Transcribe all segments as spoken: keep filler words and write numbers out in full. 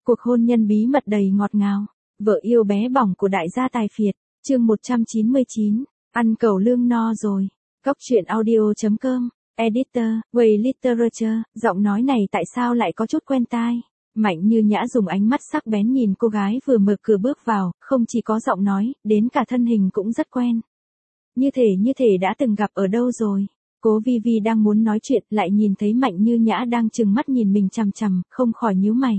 Cuộc hôn nhân bí mật đầy ngọt ngào. Vợ yêu bé bỏng của đại gia tài phiệt. Chương một trăm chín mươi chín. Ăn cẩu lương no rồi. Cóc truyện audio chấm com. Editor, Way Literature. Giọng nói này tại sao lại có chút quen tai? Mạnh Như Nhã dùng ánh mắt sắc bén nhìn cô gái vừa mở cửa bước vào, không chỉ có giọng nói, đến cả thân hình cũng rất quen. Như thể như thể đã từng gặp ở đâu rồi. Cố Vi Vi đang muốn nói chuyện, lại nhìn thấy Mạnh Như Nhã đang trừng mắt nhìn mình chằm chằm, không khỏi nhíu mày.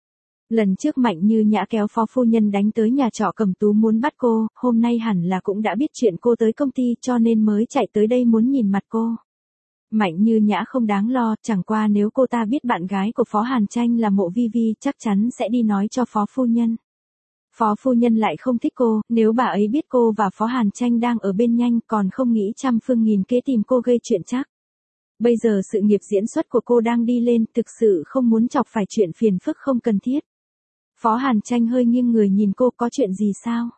Lần trước Mạnh Như Nhã kéo phó phu nhân đánh tới nhà trọ Cẩm Tú muốn bắt cô, hôm nay hẳn là cũng đã biết chuyện cô tới công ty cho nên mới chạy tới đây muốn nhìn mặt cô. Mạnh Như Nhã không đáng lo, chẳng qua nếu cô ta biết bạn gái của Phó Hàn Tranh là Mộ Vi Vi chắc chắn sẽ đi nói cho phó phu nhân. Phó phu nhân lại không thích cô, nếu bà ấy biết cô và Phó Hàn Tranh đang ở bên nhanh còn không nghĩ trăm phương nghìn kế tìm cô gây chuyện chắc. Bây giờ sự nghiệp diễn xuất của cô đang đi lên, thực sự không muốn chọc phải chuyện phiền phức không cần thiết. Phó Hàn Tranh hơi nghiêng người nhìn cô, có chuyện gì sao?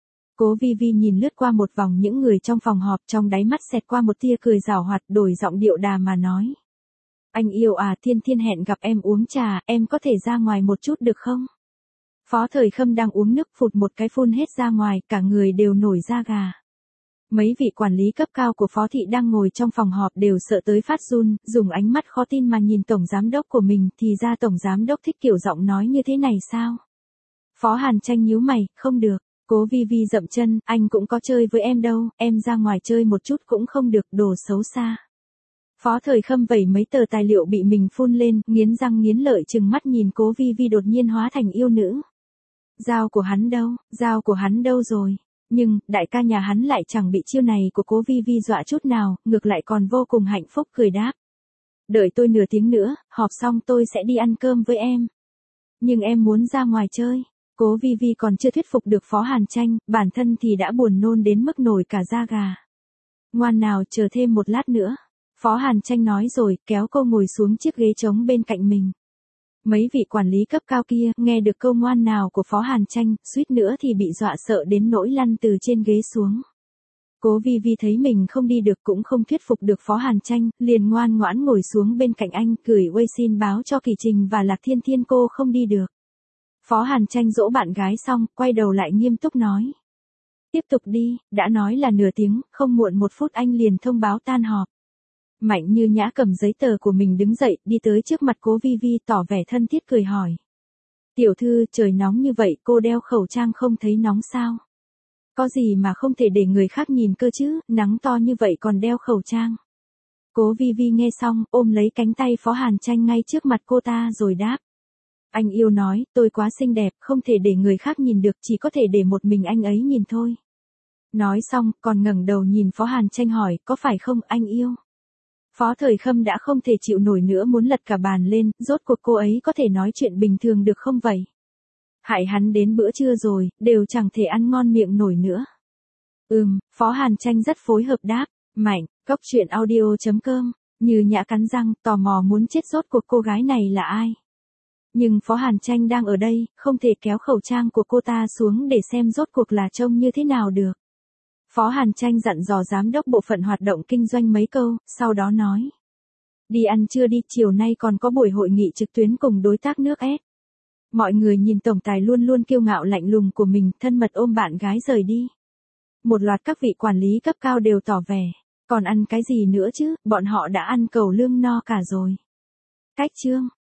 Cố Vi Vi nhìn lướt qua một vòng những người trong phòng họp, trong đáy mắt xẹt qua một tia cười giảo hoạt, đổi giọng điệu đà mà nói. Anh yêu à, Thiên Thiên hẹn gặp em uống trà, em có thể ra ngoài một chút được không? Phó Thời Khâm đang uống nước phụt một cái phun hết ra ngoài, cả người đều nổi da gà. Mấy vị quản lý cấp cao của Phó Thị đang ngồi trong phòng họp đều sợ tới phát run, dùng ánh mắt khó tin mà nhìn Tổng Giám Đốc của mình, thì ra Tổng Giám Đốc thích kiểu giọng nói như thế này sao? Phó Hàn Tranh nhíu mày, không được. Cố Vi Vi dậm chân, anh cũng có chơi với em đâu, em ra ngoài chơi một chút cũng không được, đồ xấu xa. Phó Thời Khâm vẩy mấy tờ tài liệu bị mình phun lên, nghiến răng nghiến lợi trừng mắt nhìn Cố Vi Vi đột nhiên hóa thành yêu nữ. Dao của hắn đâu, dao của hắn đâu rồi? Nhưng, đại ca nhà hắn lại chẳng bị chiêu này của Cố Vi Vi dọa chút nào, ngược lại còn vô cùng hạnh phúc cười đáp. Đợi tôi nửa tiếng nữa, họp xong tôi sẽ đi ăn cơm với em. Nhưng em muốn ra ngoài chơi. Cố Vi Vi còn chưa thuyết phục được Phó Hàn Tranh, bản thân thì đã buồn nôn đến mức nổi cả da gà. Ngoan nào, chờ thêm một lát nữa. Phó Hàn Tranh nói rồi, kéo cô ngồi xuống chiếc ghế trống bên cạnh mình. Mấy vị quản lý cấp cao kia, nghe được câu ngoan nào của Phó Hàn Tranh, suýt nữa thì bị dọa sợ đến nỗi lăn từ trên ghế xuống. Cố Vi Vi thấy mình không đi được cũng không thuyết phục được Phó Hàn Tranh, liền ngoan ngoãn ngồi xuống bên cạnh anh, gửi Way xin báo cho Kỳ Trình và Lạc Thiên Thiên cô không đi được. Phó Hàn Tranh dỗ bạn gái xong, quay đầu lại nghiêm túc nói. Tiếp tục đi, đã nói là nửa tiếng, không muộn một phút anh liền thông báo tan họp. Mạnh Như Nhã cầm giấy tờ của mình đứng dậy, đi tới trước mặt Cố Vi Vi tỏ vẻ thân thiết cười hỏi. Tiểu thư, trời nóng như vậy, cô đeo khẩu trang không thấy nóng sao? Có gì mà không thể để người khác nhìn cơ chứ, nắng to như vậy còn đeo khẩu trang. Cố Vi Vi nghe xong, ôm lấy cánh tay Phó Hàn Tranh ngay trước mặt cô ta rồi đáp. Anh yêu nói, tôi quá xinh đẹp, không thể để người khác nhìn được, chỉ có thể để một mình anh ấy nhìn thôi. Nói xong, còn ngẩng đầu nhìn Phó Hàn Tranh hỏi, có phải không, anh yêu? Phó Thời Khâm đã không thể chịu nổi nữa muốn lật cả bàn lên, rốt cuộc cô ấy có thể nói chuyện bình thường được không vậy? Hại hắn đến bữa trưa rồi, đều chẳng thể ăn ngon miệng nổi nữa. Ừm, Phó Hàn Tranh rất phối hợp đáp, Mạnh, cóc truyện audio chấm com, Như Nhã cắn răng, tò mò muốn chết rốt cuộc cô gái này là ai? Nhưng Phó Hàn Tranh đang ở đây, không thể kéo khẩu trang của cô ta xuống để xem rốt cuộc là trông như thế nào được. Phó Hàn Tranh dặn dò giám đốc bộ phận hoạt động kinh doanh mấy câu, sau đó nói. Đi ăn trưa đi, chiều nay còn có buổi hội nghị trực tuyến cùng đối tác nước S. Mọi người nhìn tổng tài luôn luôn kiêu ngạo lạnh lùng của mình, thân mật ôm bạn gái rời đi. Một loạt các vị quản lý cấp cao đều tỏ vẻ, còn ăn cái gì nữa chứ, bọn họ đã ăn cẩu lương no cả rồi. Cách chương.